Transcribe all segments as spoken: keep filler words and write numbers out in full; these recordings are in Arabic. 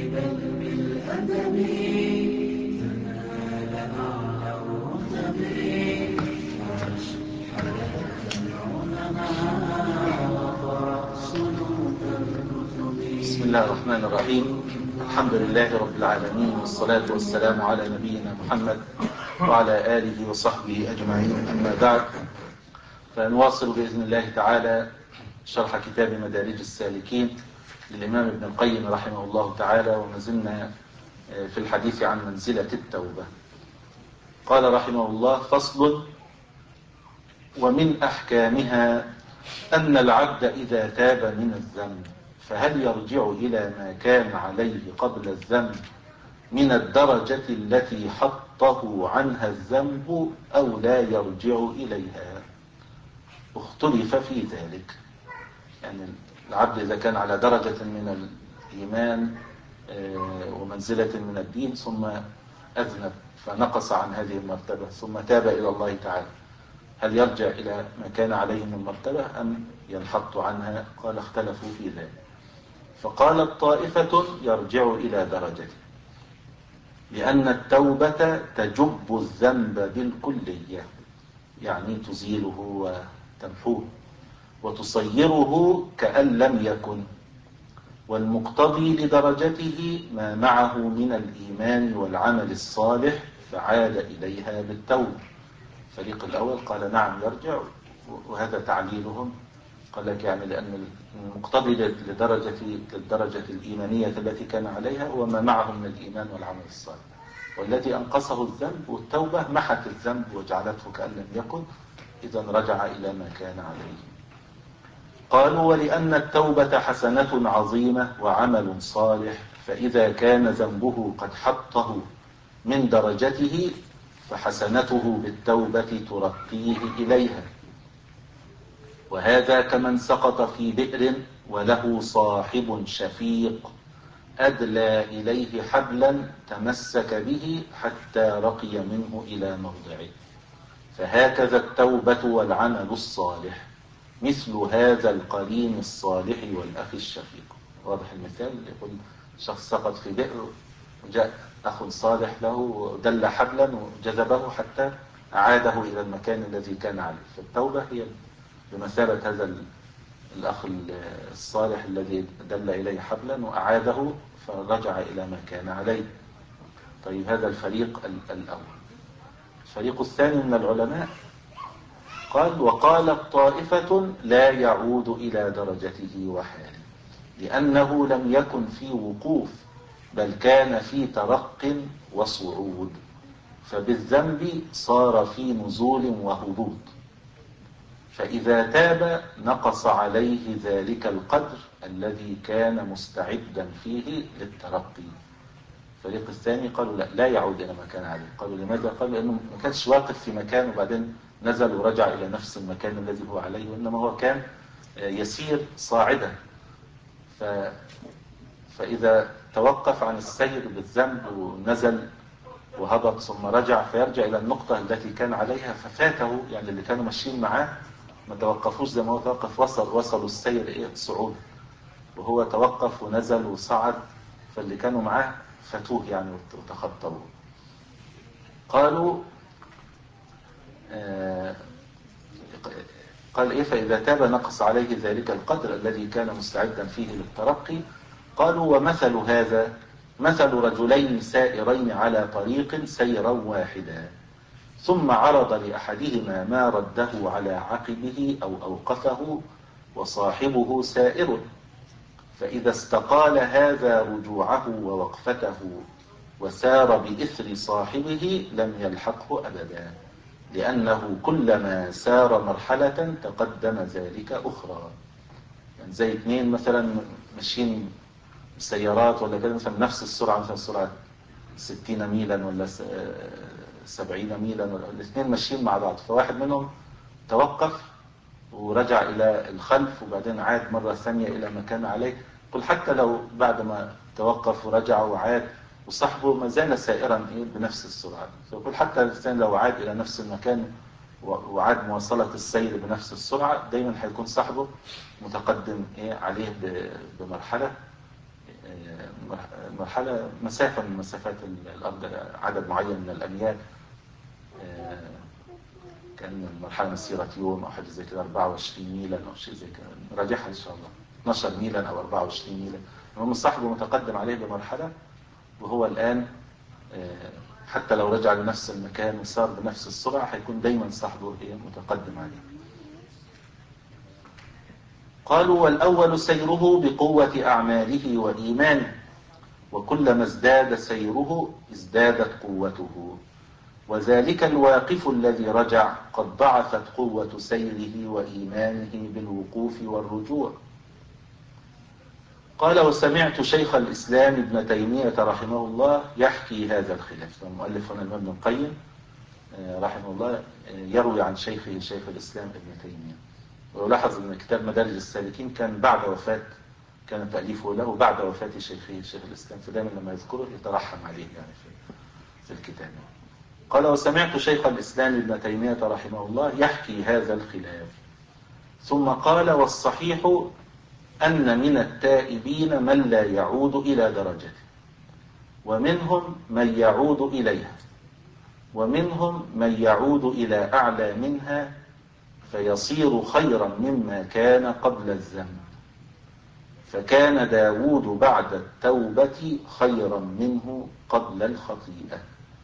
بل بالأدب تنال أعلى الرتب وعش حياة العلماء وقرأ صنوف الكتب. بسم الله الرحمن الرحيم. الحمد لله رب العالمين، والصلاة والسلام على نبينا محمد وعلى آله وصحبه أجمعين، أما بعد، فنواصل بإذن الله تعالى شرح كتاب مدارج السالكين للإمام ابن القيم رحمه الله تعالى، وما زلنا في الحديث عن منزلة التوبة. قال رحمه الله: فصل: ومن أحكامها أن العبد إذا تاب من الذنب فهل يرجع إلى ما كان عليه قبل الذنب من الدرجة التي حطه عنها الذنب أو لا يرجع إليها؟ اختلف في ذلك. يعني العبد إذا كان على درجة من الإيمان ومنزلة من الدين ثم أذنب فنقص عن هذه المرتبة ثم تاب إلى الله تعالى، هل يرجع إلى ما كان عليه من مرتبة أم ينحط عنها؟ قال: اختلفوا في ذلك. فقالت طائفة: يرجع إلى درجته، لأن التوبة تجب الذنب بالكلية، يعني تزيله وتمحوه وتصيره كأن لم يكن، والمقتضي لدرجته ما معه من الإيمان والعمل الصالح فعاد إليها بالتوبة. الفريق الأول قال: نعم يرجع، وهذا تعليلهم. قال لك يعني لأن المقتضي لدرجة للدرجة الإيمانية التي كان عليها هو ما معه من الإيمان والعمل الصالح، والذي أنقصه الذنب والتوبة محت الذنب وجعلته كأن لم يكن، إذن رجع إلى ما كان عليه. قالوا: ولأن التوبة حسنة عظيمة وعمل صالح، فإذا كان ذنبه قد حطه من درجته فحسنته بالتوبة ترقيه إليها، وهذا كمن سقط في بئر وله صاحب شفيق أدلى إليه حبلا تمسك به حتى رقي منه إلى موضعه، فهكذا التوبة والعمل الصالح مثل هذا القرين الصالح والأخ الشفيق. واضح المثال؟ يقول شخص سقط في بئر وجاء أخ صالح له دل حبلا وجذبه حتى أعاده إلى المكان الذي كان عليه. فالتوبة هي بمثابة هذا الأخ الصالح الذي دل إليه حبلا وأعاده فرجع إلى ما كان عليه. طيب، هذا الفريق الأول. الفريق الثاني من العلماء قال: وقالت طائفة: لا يعود إلى درجته وحاله، لأنه لم يكن في وقوف بل كان في ترق وصعود، فبالذنب صار في نزول وهبوط، فإذا تاب نقص عليه ذلك القدر الذي كان مستعدا فيه للترقي. الفريق الثاني قالوا: لا, لا يعود إلى ما كان عليه. قالوا: لماذا؟ قالوا: لأنه ما كانش واقف في مكان وبعدين نزل ورجع إلى نفس المكان الذي هو عليه، وإنما هو كان يسير صاعدا، ف... فإذا توقف عن السير بالذنب ونزل وهبط ثم رجع فيرجع إلى النقطة التي كان عليها ففاته، يعني اللي كانوا ماشيين معاه ما توقفوش زي ما هو توقف، وصل وصلوا السير إيه صعود، وهو توقف ونزل وصعد، فاللي كانوا معاه فتوه يعني وتخطوا. قالوا آه قال إيه؟ فإذا تاب نقص عليه ذلك القدر الذي كان مستعدا فيه للترقي. قالوا: ومثل هذا مثل رجلين سائرين على طريق سيرا واحدا، ثم عرض لأحدهما ما رده على عقبه أو أوقفه وصاحبه سائر، فإذا استقال هذا رجوعه ووقفته وسار بإثر صاحبه لم يلحقه أبدا، لأنه كلما سار مرحلة تقدم ذلك أخرى. يعني زي اثنين مثلا ماشيين سيارات ولا كده، مثلا نفس السرعة، مثلا سرعة ستين ميلا ولا سبعين ميلا، الاثنين ماشيين مع بعض، فواحد منهم توقف ورجع إلى الخلف وبعدين عاد مرة ثانية إلى ما كان عليه. قل حتى لو بعد ما توقف ورجع وعاد وصاحبه ما زال سائرا بنفس السرعة، فيقول حتى الإنسان لو عاد إلى نفس المكان وعاد مواصلة السير بنفس السرعة، دايما هيكون صاحبه متقدم عليه بمرحلة مرحلة مسافة من مسافات الأرض، عدد معين من الأميال، كان المرحلة مسيرة يوم أو حاجة زي كده أربعة وعشرين ميلا أو شيء زي كده، راجعها إن شاء الله اثنا عشر ميلا أو أربعة وعشرين ميلا. المهم صاحبه متقدم عليه بمرحلة، وهو الآن حتى لو رجع لنفس المكان وصار بنفس السرعة هيكون دايما صاحبه متقدم عليه. قالوا: والأول سيره بقوة أعماله وإيمانه، وكلما ازداد سيره ازدادت قوته، وذلك الواقف الذي رجع قد ضعفت قوة سيره وإيمانه بالوقوف والرجوع. قال: وسمعت شيخ الإسلام ابن تيمية رحمه الله يحكي هذا الخلاف. المؤلف هنا الإمام ابن القيم رحمه الله يروي عن شيخه شيخ الإسلام ابن تيمية. ولاحظ أن كتاب مدارج السالكين كان بعد وفاة، كان تأليفه له بعد وفاة شيخه شيخ الإسلام، فدائما لما يذكره يترحم عليه يعني في, في الكتاب. قال: وسمعت شيخ الإسلام ابن تيمية رحمه الله يحكي هذا الخلاف، ثم قال: والصحيح أن من التائبين من لا يعود إلى درجته، ومنهم من يعود إليها، ومنهم من يعود إلى أعلى منها فيصير خيرا مما كان قبل الذنب، فكان داود بعد التوبة خيرا منه قبل الخطيئة.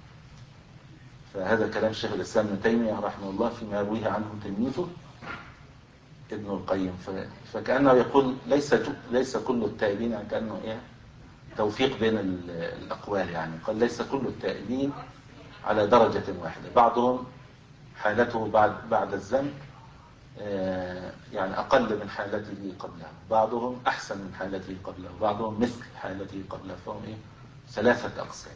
فهذا كلام شيخ الإسلام ابن تيمية رحمه الله فيما يرويه عنه تلميذه ابن القيم. فكأنه يقول ليس ليس كل التائبين، يعني كأنه إيه توفيق بين الأقوال، يعني قال ليس كل التائبين على درجة واحدة، بعضهم حالته بعد بعد الذنب يعني أقل من حالته قبلها، بعضهم أحسن من حالته قبلها، بعضهم مثل حالته قبلها، فهم إيه ثلاثة أقسام.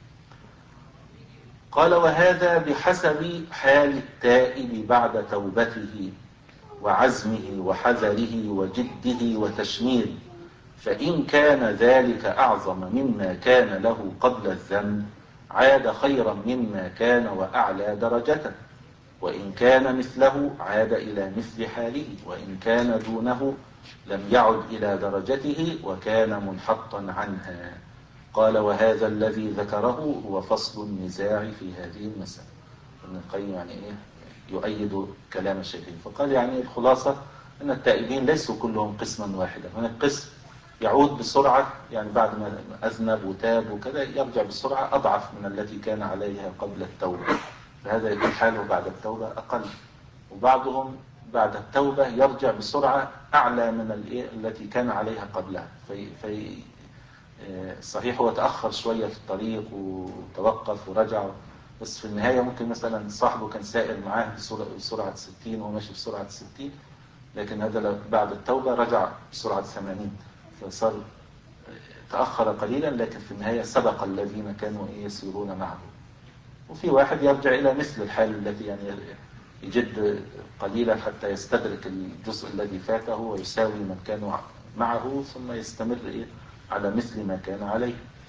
قال: وهذا بحسب حال التائب بعد توبته وعزمه وحذره وجده وتشميره، فإن كان ذلك أعظم مما كان له قبل الذنب عاد خيرا مما كان وأعلى درجته، وإن كان مثله عاد إلى مثل حاله، وإن كان دونه لم يعد إلى درجته وكان منحطا عنها. قال: وهذا الذي ذكره هو فصل النزاع في هذه المسألة. ابن القيم يعني إيه يؤيد كلام الشيخ، فقال يعني الخلاصة أن التائبين ليسوا كلهم قسما واحدا، هناك قسم يعود بسرعة، يعني بعد ما أذنب وتاب وكذا يرجع بسرعة أضعف من التي كان عليها قبل التوبة، فهذا يكون حاله بعد التوبة أقل. وبعضهم بعد التوبة يرجع بسرعة أعلى من التي كان عليها قبلها، في, في صحيح هو تأخر شوية في الطريق وتوقف ورجع، بس في النهاية ممكن مثلا صاحبه كان سائر معاه بسرعة ستين وماشي بسرعة ستين، لكن هذا بعد التوبة رجع بسرعة ثمانين، فصار تأخر قليلا لكن في النهاية سبق الذين كانوا يسيرون معه. وفي واحد يرجع إلى مثل الحال التي يعني يجد قليلا حتى يستدرك الجزء الذي فاته ويساوي من كانوا معه، ثم يستمر إيه على مثل ما كان عليه.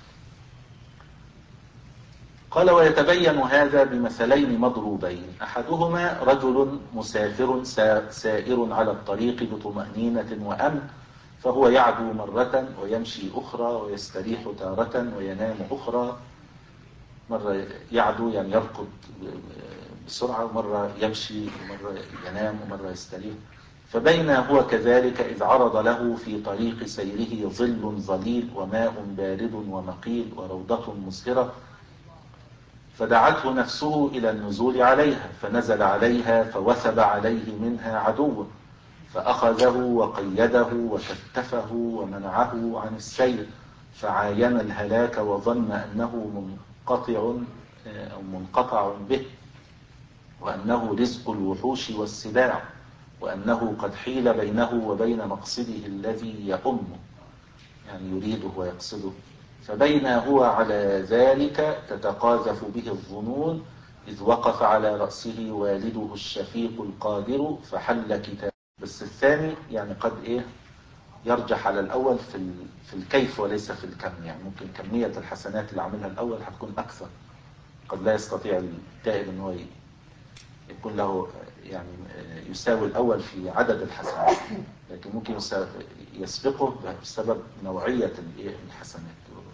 قال: ويتبين هذا بمثلين مضروبين، أحدهما رجل مسافر سائر على الطريق بطمأنينة وأمن، فهو يعدو مرة ويمشي أخرى ويستريح تارة وينام أخرى، مرة يعدو يعني يركض بسرعة، ومرة يمشي ومرة ينام ومرة يستريح. فبين هو كذلك إذ عرض له في طريق سيره ظل ظليل وماء بارد ومقيل وروضة مسهرة، فدعته نفسه إلى النزول عليها، فنزل عليها فوثب عليه منها عدو، فأخذه وقيده وكتفه ومنعه عن السير، فعاين الهلاك وظن أنه منقطع أو منقطع به، وأنه رزق الوحوش والسباع، وأنه قد حيل بينه وبين مقصده الذي يأمه، يعني يريده ويقصده. فبين هو على ذلك تتقاذف به الظنون، إذ وقف على رأسه والده الشفيق القادر فحل كتاب. بس الثاني يعني قد إيه يرجح على الأول في في الكيف وليس في الكم، يعني ممكن كمية الحسنات اللي عملها الأول هتكون أكثر، قد لا يستطيع التائب أنه يكون له يعني يساوي الأول في عدد الحسنات، لكن ممكن يسبقه بسبب نوعية الحسنات.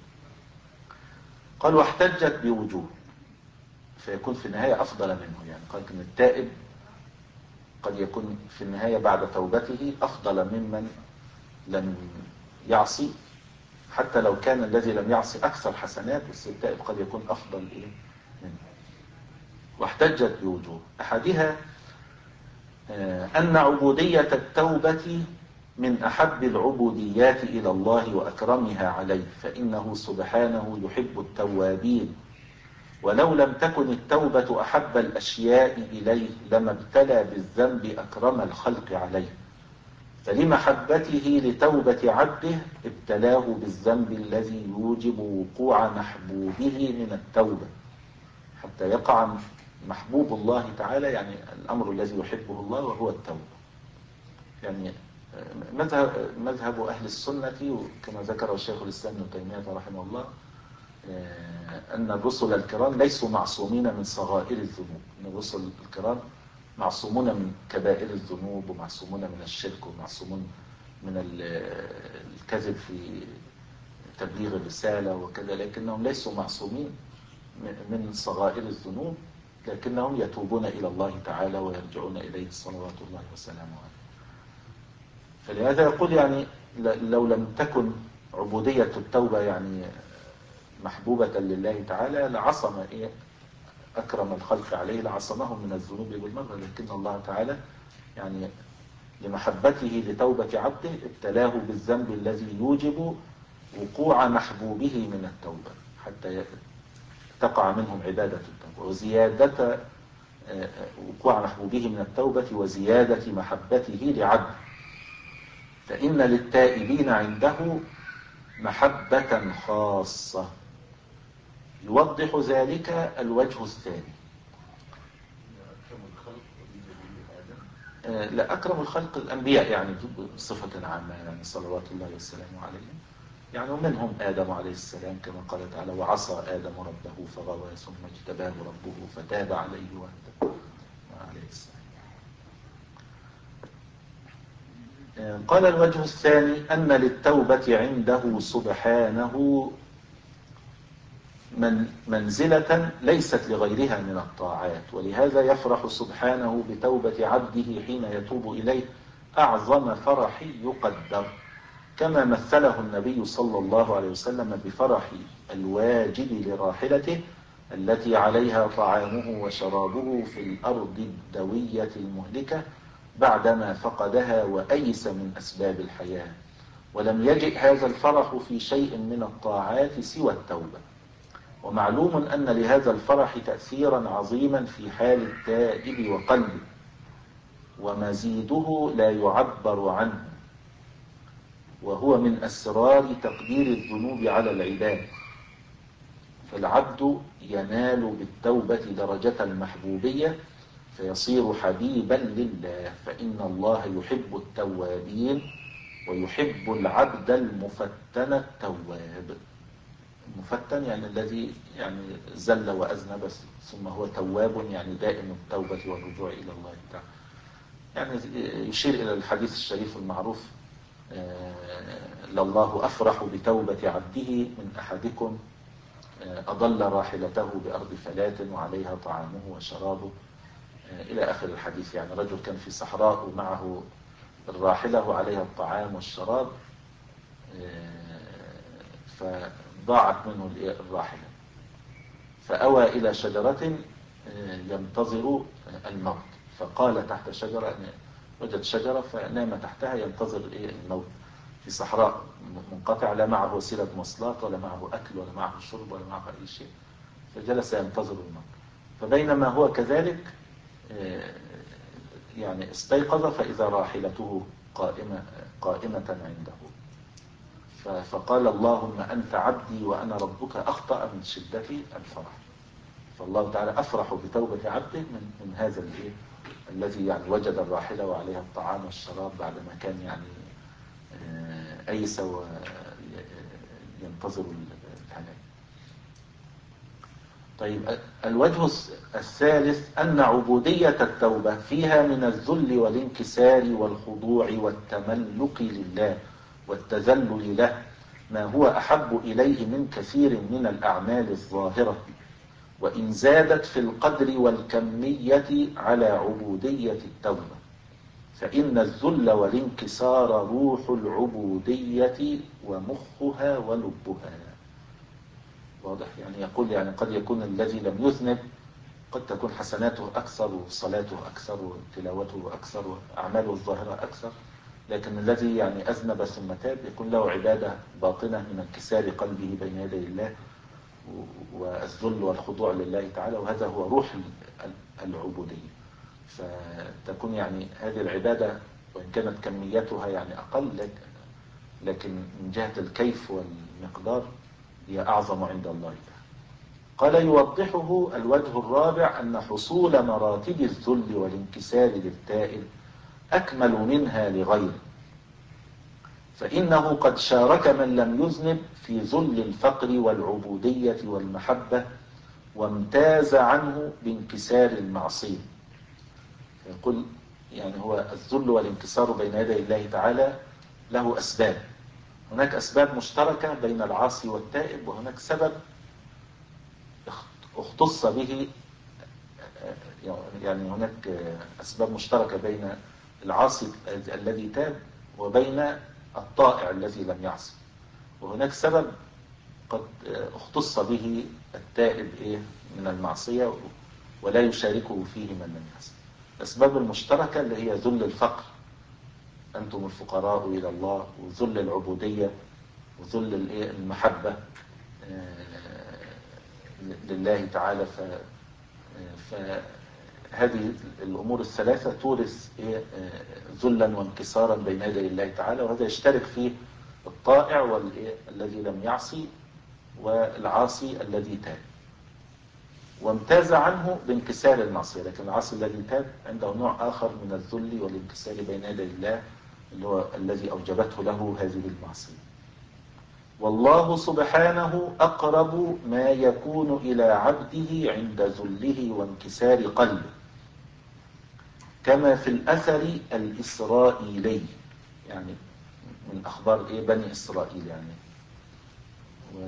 قال واحتجت بوجوه، فيكون في النهاية أفضل منه. يعني قال إن التائب قد يكون في النهاية بعد توبته أفضل ممن لم يعصي، حتى لو كان الذي لم يعصي أكثر حسنات، بس التائب قد يكون أفضل إيه منه. واحتجت بوجوه، أحدها أن عبودية التوبة من أحب العبوديات إلى الله وأكرمها عليه، فإنه سبحانه يحب التوابين، ولو لم تكن التوبة أحب الأشياء إليه لما ابتلى بالذنب أكرم الخلق عليه، فلمحبته لتوبة عبده ابتلاه بالذنب الذي يوجب وقوع محبوبه من التوبة، حتى يقع محبوب الله تعالى، يعني الأمر الذي يحبه الله وهو التوبة. يعني مذهب, مذهب أهل السنة كما ذكر الشيخ الإسلام ابن تيمية رحمه الله أن الرسل الكرام ليسوا معصومين من صغائر الذنوب، أن الرسل الكرام معصومون من كبائر الذنوب، ومعصومون من الشرك، ومعصومون من الكذب في تبليغ الرسالة وكذا، لكنهم ليسوا معصومين من صغائر الذنوب، لكنهم يتوبون إلى الله تعالى ويرجعون إليه صلوات الله وسلامه عليه. فلهذا يقول يعني لو لم تكن عبودية التوبة يعني محبوبة لله تعالى لعصم إيه أكرم الخلق عليه، لعصمهم من الذنوب بالمرة، لكن الله تعالى يعني لمحبته لتوبة عبده ابتلاه بالذنب الذي يوجب وقوع محبوبه من التوبة حتى تقع منهم عبادة التوبة، وزيادة وقوع محبوبه من التوبة وزيادة محبته لعبده، فإن للتائبين عنده محبة خاصة. يوضح ذلك الوجه الثاني. لا، أكرم الخلق الأنبياء يعني بصفة عامة، يعني صلوات الله وسلامه عليهم، يعني ومنهم آدم عليه السلام كما قال تعالى وعصى آدم ربه فغوى ثم اجتباه ربه فتاب عليه وهدى عليه السلام. قال الوجه الثاني أن للتوبة عنده سبحانه من منزلة ليست لغيرها من الطاعات، ولهذا يفرح سبحانه بتوبة عبده حين يتوب إليه أعظم فرح يقدر، كما مثله النبي صلى الله عليه وسلم بفرح الواجب لراحلته التي عليها طعامه وشرابه في الأرض الدوية المهلكة بعدما فقدها وأيس من أسباب الحياة، ولم يجئ هذا الفرح في شيء من الطاعات سوى التوبة. ومعلوم أن لهذا الفرح تأثيرا عظيما في حال التائب وقلبه، ومزيده لا يعبر عنه، وهو من أسرار تقدير الذنوب على العباد، فالعبد ينال بالتوبة درجة المحبوبية فيصير حبيبا لله، فإن الله يحب التوابين ويحب العبد المفتن التواب. المفتن يعني الذي يعني زل وأذنب ثم هو تواب، يعني دائم التوبة والرجوع إلى الله تعالى. يعني يشير إلى الحديث الشريف المعروف لله أفرح بتوبة عبده من أحدكم أضل راحلته بأرض فلات وعليها طعامه وشرابه إلى آخر الحديث. يعني رجل كان في صحراء ومعه الراحلة وعليها الطعام والشراب، فضاعت منه الراحلة فأوى إلى شجرة ينتظر الموت، فقال تحت شجرة، وجد شجرة فنام تحتها ينتظر الموت في صحراء منقطع، لا معه وسيلة مواصلات ولا معه أكل ولا معه شرب ولا معه أي شيء، فجلس ينتظر الموت. فبينما هو كذلك يعني استيقظ فإذا راحلته قائمة, قائمة عنده، فقال اللهم أنت عبدي وأنا ربك، أخطأ من شدة الفرح. فالله تعالى أفرح بتوبة عبده من, من هذا الإيه الذي يعني وجد الراحلة وعليها الطعام والشراب بعدما كان يعني أيس وينتظر الهلاك. طيب الوجه الثالث أن عبودية التوبة فيها من الذل والانكسار والخضوع والتملق لله والتذلل له ما هو أحب إليه من كثير من الأعمال الظاهرة، وإن زادت في القدر والكمية على عبودية التوبة، فإن الذل والانكسار روح العبودية ومخها ولبها. واضح؟ يعني يقول يعني قد يكون الذي لم يذنب قد تكون حسناته أكثر وصلاته أكثر وتلاوته أكثر وأعماله الظاهرة أكثر، لكن الذي يعني أذنب ثم تاب يكون له عبادة باطنة من انكسار قلبه بين يدي الله والذل والخضوع لله تعالى، وهذا هو روح العبودية. فتكون يعني هذه العبادة وإن كانت كميتها يعني أقل، لكن من جهة الكيف والمقدار هي أعظم عند الله. قال يوضحه الوجه الرابع أن حصول مراتب الذل والانكسار للتائب أكمل منها لغيره، فإنه قد شارك من لم يذنب في ذل الفقر والعبودية والمحبة، وامتاز عنه بانكسار المعصية. يقول يعني هو الذل والانكسار بين يدي الله تعالى له أسباب، هناك أسباب مشتركة بين العاصي والتائب، وهناك سبب اختص به، يعني هناك أسباب مشتركة بين العاصي الذي تاب وبين الطائع الذي لم يعصي، وهناك سبب قد اختص به التائب إيه من المعصية ولا يشاركه فيه من لم يعصي. الأسباب المشتركة اللي هي ذل الفقر، أنتم الفقراء إلى الله، وذل العبودية، وذل المحبة لله تعالى. ف... فهذه الأمور الثلاثة تورث ذلا وانكسارا بين يدي الله تعالى، وهذا يشترك فيه الطائع والذي لم يعصي والعاصي الذي تاب، وامتاز عنه بانكسار المعصية. لكن العاصي الذي تاب عنده نوع آخر من الذل والانكسار بين يدي الله اللي هو الذي أوجبته له هذه المعصية. والله سبحانه أقرب ما يكون إلى عبده عند ذله وانكسار قلبه، كما في الأثر الإسرائيلي، يعني من أخبار إيه بني إسرائيل يعني. و...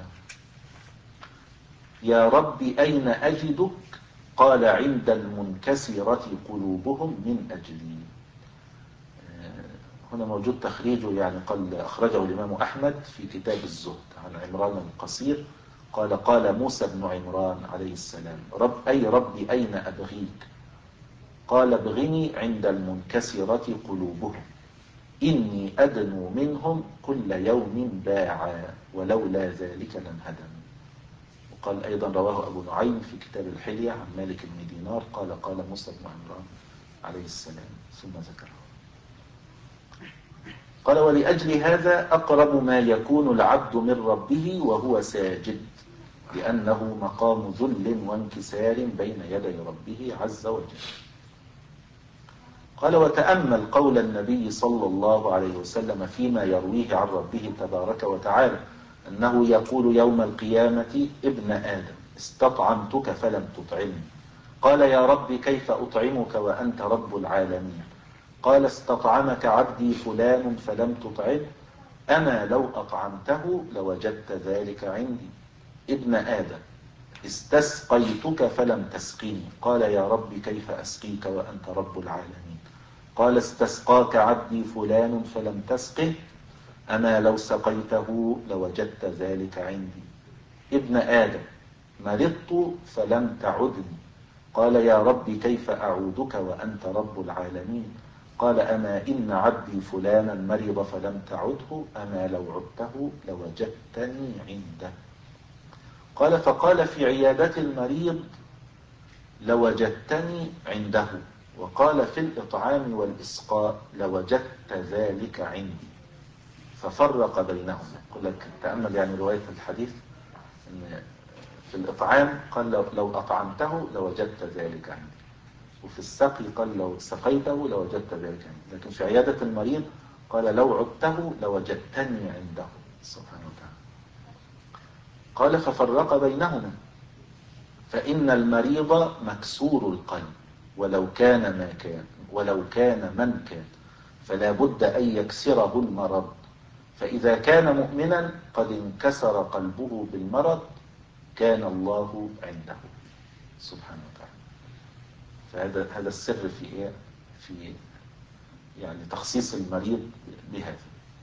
يا رب أين أجدك؟ قال عند المنكسرة قلوبهم من أجلي. هنا موجود تخريجه، يعني قال أخرجه الإمام أحمد في كتاب الزهد عن عمران القصير قال قال موسى بن عمران عليه السلام رب أي ربي أين أبغيك؟ قال ابغني عند المنكسرة قلوبهم إني أدنو منهم كل يوم باعا ولولا ذلك لانهدموا. وقال أيضا رواه أبو نعيم في كتاب الحلية عن مالك بن دينار قال قال موسى بن عمران عليه السلام ثم ذكره. قال ولأجل هذا أقرب ما يكون العبد من ربه وهو ساجد، لأنه مقام ذل وانكسار بين يدي ربه عز وجل. قال وتأمل قول النبي صلى الله عليه وسلم فيما يرويه عن ربه تبارك وتعالى أنه يقول يوم القيامة ابن آدم استطعمتك فلم تطعمني، قال يا رب كيف أطعمك وأنت رب العالمين؟ قال استطعمك عبدي فلان فلم تطعمه، أما لو أطعمته لوجدت ذلك عندي. ابن آدم استسقيتك فلم تسقيني، قال يا رب كيف أسقيك وأنت رب العالمين؟ قال استسقاك عبدي فلان فلم تسقه، أما لو سقيته لوجدت ذلك عندي. ابن آدم مرضت فلم تعدني، قال يا رب كيف أعودك وأنت رب العالمين؟ قال أما إن عبدي فلانا مرض فلم تعده، أما لو عدته لوجدتني عنده. قال فقال في عيادة المريض لوجدتني عنده، وقال في الإطعام والإسقاء لوجدت ذلك عندي، ففرق بينهم. يقول لك تأمل يعني رواية الحديث إن في الإطعام قال لو, لو أطعمته لوجدت ذلك عندي، وفي السقي قال لو سقيته لوجدت ذلك عندي، لكن في عيادة المريض قال لو عدته لوجدتني عنده سبحانه وتعالى. قال ففرق بينهما، فإن المريض مكسور القلب ولو كان ما كان ولو كان من كان، فلا بد أن يكسره المرض، فإذا كان مؤمنا قد انكسر قلبه بالمرض كان الله عنده سبحانه وتعالى. فهذا هذا السر في إيه؟ في يعني تخصيص المريض بهذا.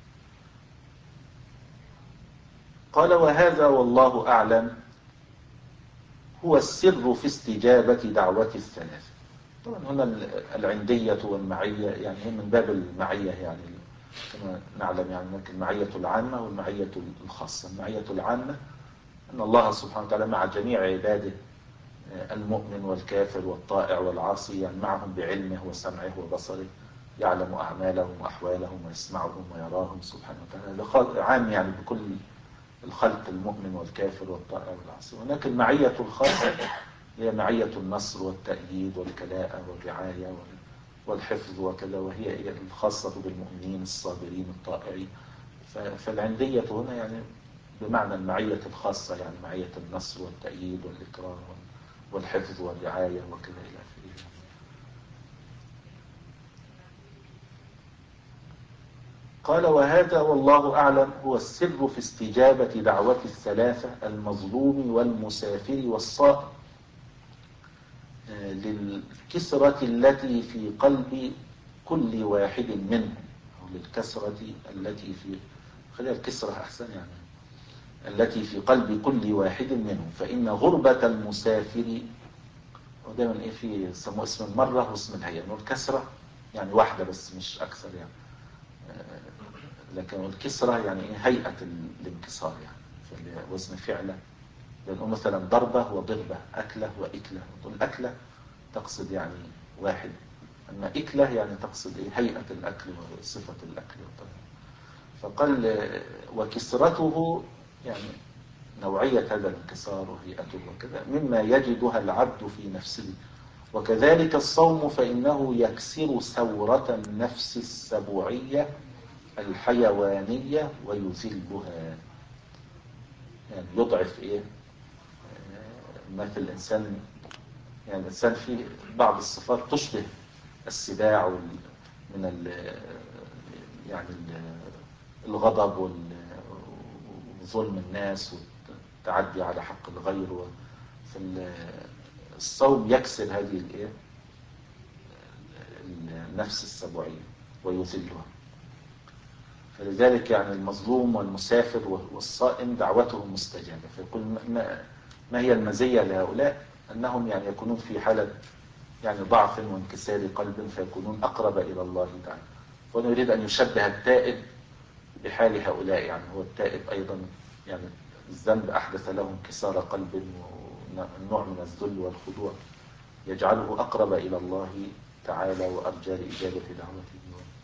قال وهذا والله أعلم هو السر في استجابة دعوة الثلاث. طبعا هنا العندية والمعية يعني هي من باب المعية، يعني كما نعلم يعني المعية العامة والمعية الخاصة. المعية العامة أن الله سبحانه وتعالى مع جميع عباده المؤمن والكافر والطائع والعاصي، يعني معهم بعلمه وسمعه وبصره، يعلم أعمالهم وأحوالهم ويسمعهم ويراهم سبحانه وتعالى، عام يعني بكل الخلق المؤمن والكافر والطائع والعاصي. هناك المعية الخاصة هي معية النصر والتأييد والكلاءة والرعاية والحفظ وكذا، وهي الخاصة بالمؤمنين الصابرين الطائعين. فالعندية هنا يعني بمعنى المعية الخاصة، يعني معية النصر والتأييد والإكرام والحفظ والرعاية وكذا إلى آخره. قال وهذا والله أعلم هو السر في استجابة دعوة الثلاثة المظلوم والمسافر والصائم للكسرة التي في قلب كل واحد منهم، أو للكسرة التي في خليها الكسرة أحسن يعني التي في قلب كل واحد منهم. فإن غربة المسافر ودائما إيه في سموه اسم المرة واسم الهيئة، والكسرة يعني واحدة بس مش أكثر يعني، لكن الكسرة يعني إيه هيئة الانكسار يعني وزن فعله. لأنه مثلا ضربة وضربة، أكلة وإكلة، تقول أكلة تقصد يعني واحد، أما إكلة يعني تقصد إيه هيئة الأكل وصفة الأكل. فقال وكسرته يعني نوعية هذا الانكسار وهيئته وكذا مما يجدها العبد في نفسه. وكذلك الصوم فإنه يكسر ثورة النفس السبوعية الحيوانية ويذلها، يعني يضعف إيه مثل الإنسان، يعني الإنسان فيه بعض الصفات تشبه السباع من ال يعني الغضب وظلم الناس والتعدي على حق الغير. فالصوم يكسر هذه الايه النفس السبوعية ويذلها. فلذلك يعني المظلوم والمسافر والصائم دعوتهم مستجابة. فيقول ما, ما هي المزية لهؤلاء؟ أنهم يعني يكونون في حالة يعني ضعف وانكسار قلب، فيكونون أقرب إلى الله تعالى. فهنا يريد أن يشبه التائب بحال هؤلاء، يعني هو التائب أيضا يعني الذنب أحدث له انكسار قلب ونوع من الذل والخضوع يجعله أقرب إلى الله تعالى وأرجى لإجابة دعوته.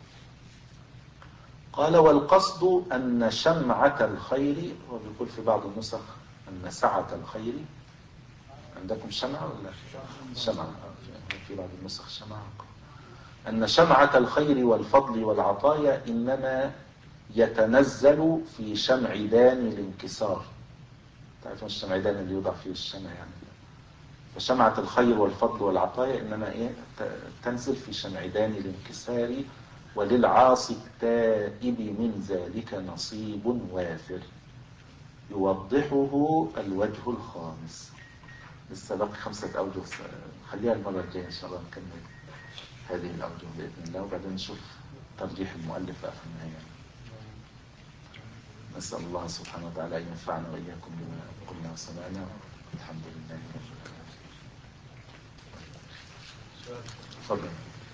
قال والقصد أن شمعة الخير، هو بيقول في بعض النسخ أن سعة الخير. عندكم شمعة ولا شمعة؟ في بعض النسخ شمعة. أن شمعة الخير والفضل والعطايا إنما يتنزل في شمعدان الانكسار. تعرفون الشمعدان اللي يوضع فيه الشمع يعني. فشمعة الخير والفضل والعطايا إنما إيه تنزل في شمعدان الانكسار، وللعاصي التائب من ذلك نصيب وافر يوضحه الوجه الخامس. لسه باقي خمسة أوجه، خليها المرة الجاية إن شاء الله نكمل هذه الأوجه بإذن الله، وبعدين نشوف ترجيح المؤلف في النهاية. نسأل الله سبحانه وتعالى أن ينفعنا وإياكم بما قلنا وسمعنا. الحمد لله رب العالمين. تفضل.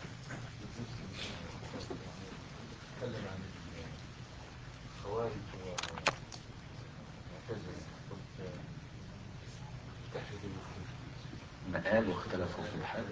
تكلم عن الخوارج والمعتزلة تحريم مآل واختلفوا في الحال.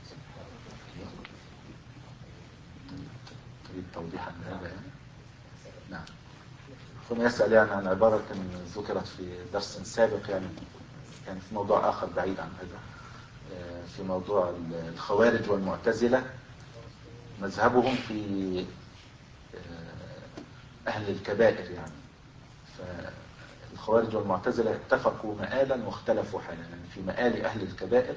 تريد توضيحا لهذا يعني؟ نعم. أخونا يسأل يعني عن عبارة ذكرت في درس سابق، يعني كان في موضوع آخر بعيد عن هذا، في موضوع الخوارج والمعتزلة مذهبهم في أهل الكبائر يعني. الخوارج والمعتزلة اتفقوا مآلا واختلفوا حالا. يعني في مآل أهل الكبائر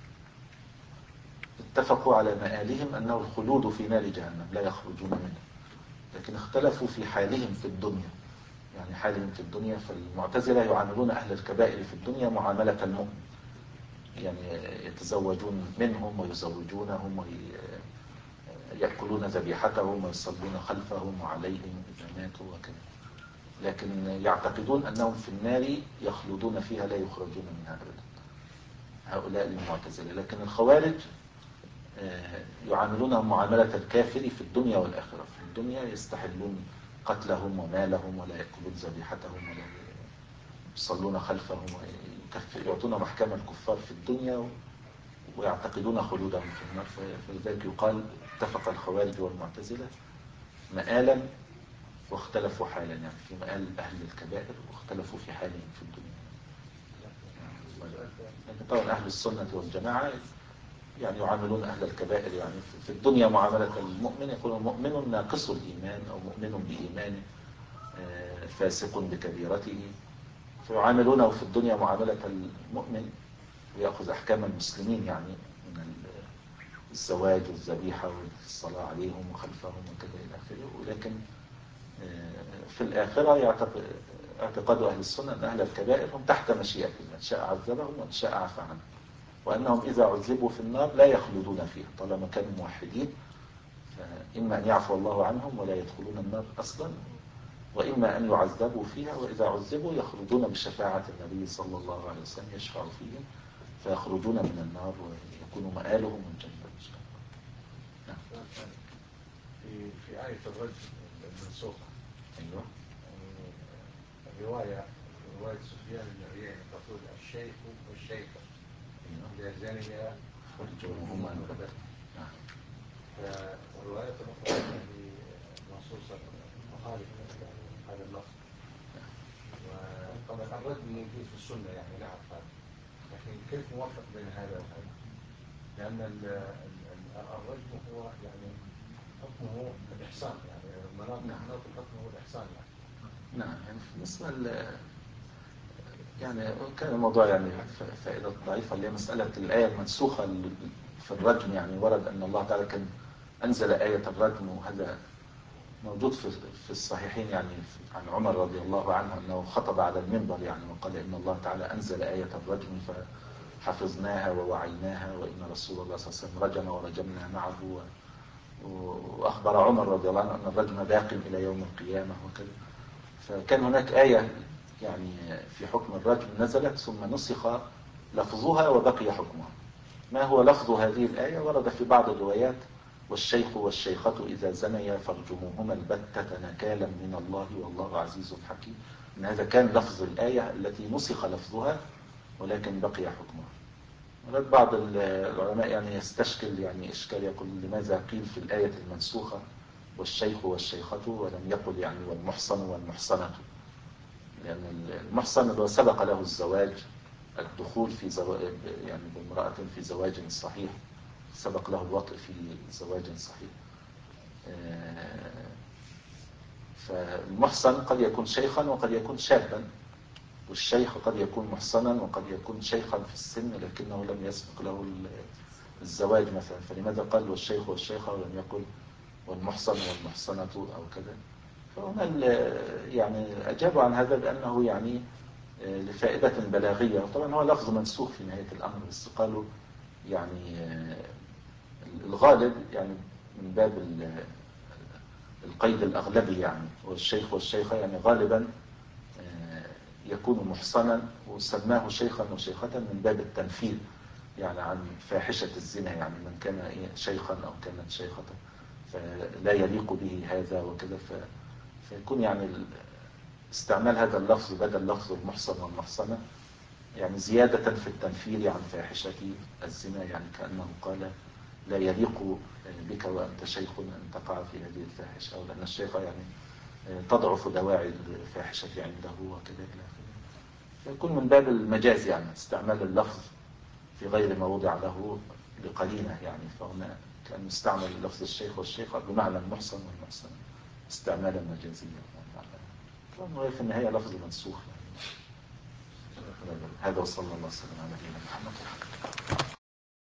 اتفقوا على مآلهم أنه الخلود في نار جهنم لا يخرجون منها، لكن اختلفوا في حالهم في الدنيا. يعني حالهم في الدنيا، فالمعتزلة يعاملون أهل الكبائر في الدنيا معاملة المؤمن، يعني يتزوجون منهم ويزوجونهم ويأكلون ذبيحتهم ويصلون خلفهم وعليهم إذا ماتوا وكذا، لكن يعتقدون أنهم في النار يخلدون فيها لا يخرجون منها أبدا. هؤلاء المعتزلة. لكن الخوارج يعاملونهم معاملة الكافر في الدنيا والآخرة. في الدنيا يستحلون قتلهم ومالهم ولا يأكلون ذبيحتهم ولا يصلون خلفهم، ويعطون محكمة الكفار في الدنيا ويعتقدون خلودهم في النار. فلذلك يقال اتفق الخوارج والمعتزلة مآلا واختلفوا حالا، يعني في مآل أهل الكبائر واختلفوا في حالهم في الدنيا. لكن طبعا أهل السنة والجماعة يعني يعاملون أهل الكبائر يعني في الدنيا معاملة المؤمن، يكون مؤمن ناقص الإيمان أو مؤمن بإيمانه فاسق بكبيرته، فيعاملونه في الدنيا معاملة المؤمن ويأخذ أحكام المسلمين، يعني من الزواج والذبيحة والصلاة عليهم وخلفهم وكذا إلى آخره. ولكن في الآخرة يعتقد اعتقاد أهل السنة أن أهل الكبائر هم تحت مشيئة الله، إن شاء عذبهم وإن شاء عفى عنهم، وأنهم إذا عذبوا في النار لا يخلدون فيها طالما كانوا موحدين، فإما أن يعفو الله عنهم ولا يدخلون النار أصلا، وإما أن يعذبوا فيها وإذا عذبوا يخرجون بشفاعة النبي صلى الله عليه وسلم يشفع فيهم فيخرجون من النار ويكون مآلهم الجنة إن شاء الله. نعم. في في آية الرجم المنسوخة، أيوة، الرواية رواية سفيان بن عيينة تقول الشيخ والشيخة إذا زنيا فرجمهما البتة. نعم. فالرواية الأخرى هذه منصوصة مخالفة هذا اللفظ. وطبعا الرجم موجود في السنة يعني نعرف هذا، لكن كيف نوفق بين هذا وهذا؟ لأن الرجم هو يعني حكمه الإحسان، يعني مناط مناط الحكم هو الإحسان يعني. نعم. يعني بالنسبة يعني كان الموضوع يعني فائدة ضعيفة اللي هي مسألة الآية المنسوخة في الرجم. يعني ورد أن الله تعالى كان أنزل آية الرجم، وهذا موجود في في الصحيحين يعني عن عمر رضي الله عنه أنه خطب على المنبر يعني وقال إن الله تعالى أنزل آية الرجم فحفظناها ووعيناها وإن رسول الله صلى الله عليه وسلم رجم ورجمنا معه، وأخبر عمر رضي الله عنه أن الرجم باق إلى يوم القيامة وكذا. فكان هناك آية يعني في حكم الرجم نزلت ثم نسخ لفظها وبقي حكمها. ما هو لفظ هذه الآية؟ ورد في بعض الروايات والشيخ والشيخة إذا زنيا فارجموهما البتة نكالا من الله والله عزيز حكيم. إن هذا كان لفظ الآية التي نسخ لفظها ولكن بقي حكمها. ولد بعض العلماء يعني يستشكل يعني إشكال، يقول لماذا قيل في الآية المنسوخة والشيخ والشيخة ولم يقل يعني والمحصن والمحصنة؟ لأن المحصن اللي سبق له الزواج، الدخول في زواج يعني بامرأة في زواج صحيح، سبق له الوطء في زواج صحيح. فالمحصن قد يكون شيخا وقد يكون شابا، والشيخ قد يكون محصنا وقد يكون شيخا في السن لكنه لم يسبق له الزواج مثلا. فلماذا قال والشيخ والشيخة ولم يقل والمحصن والمحصنة أو كذا؟ فهنا يعني أجابوا عن هذا بأنه يعني لفائدة بلاغية. طبعا هو لفظ منسوخ في نهاية الأمر، بس قالوا يعني الغالب يعني من باب القيد الأغلبي يعني، والشيخ والشيخة يعني غالبا يكون محصنا، وسماه شيخا وشيخة من باب التنفير يعني عن فاحشة الزنا، يعني من كان شيخا أو كانت شيخة فلا يليق به هذا وكذا، فيكون يعني استعمال هذا اللفظ بدل لفظ المحصن والمحصنة يعني زيادة في التنفير عن فاحشة الزنا، يعني كأنه قال لا يليق بك وأنت شيخ أن تقع في هذه الفاحشة، ولأن الشيخ يعني تضعف دواعي الفاحشة عنده وكذا إلى آخره. فيكون من باب المجاز يعني استعمال اللفظ في غير ما وضع له لقرينة يعني، فهنا كان يستعمل لفظ الشيخ والشيخة بمعنى المحصن والمحصنة استعمالا مجازيا. طبعا في النهاية لفظ منسوخ يعني هذا وصلى الله وسلم على نبينا محمد.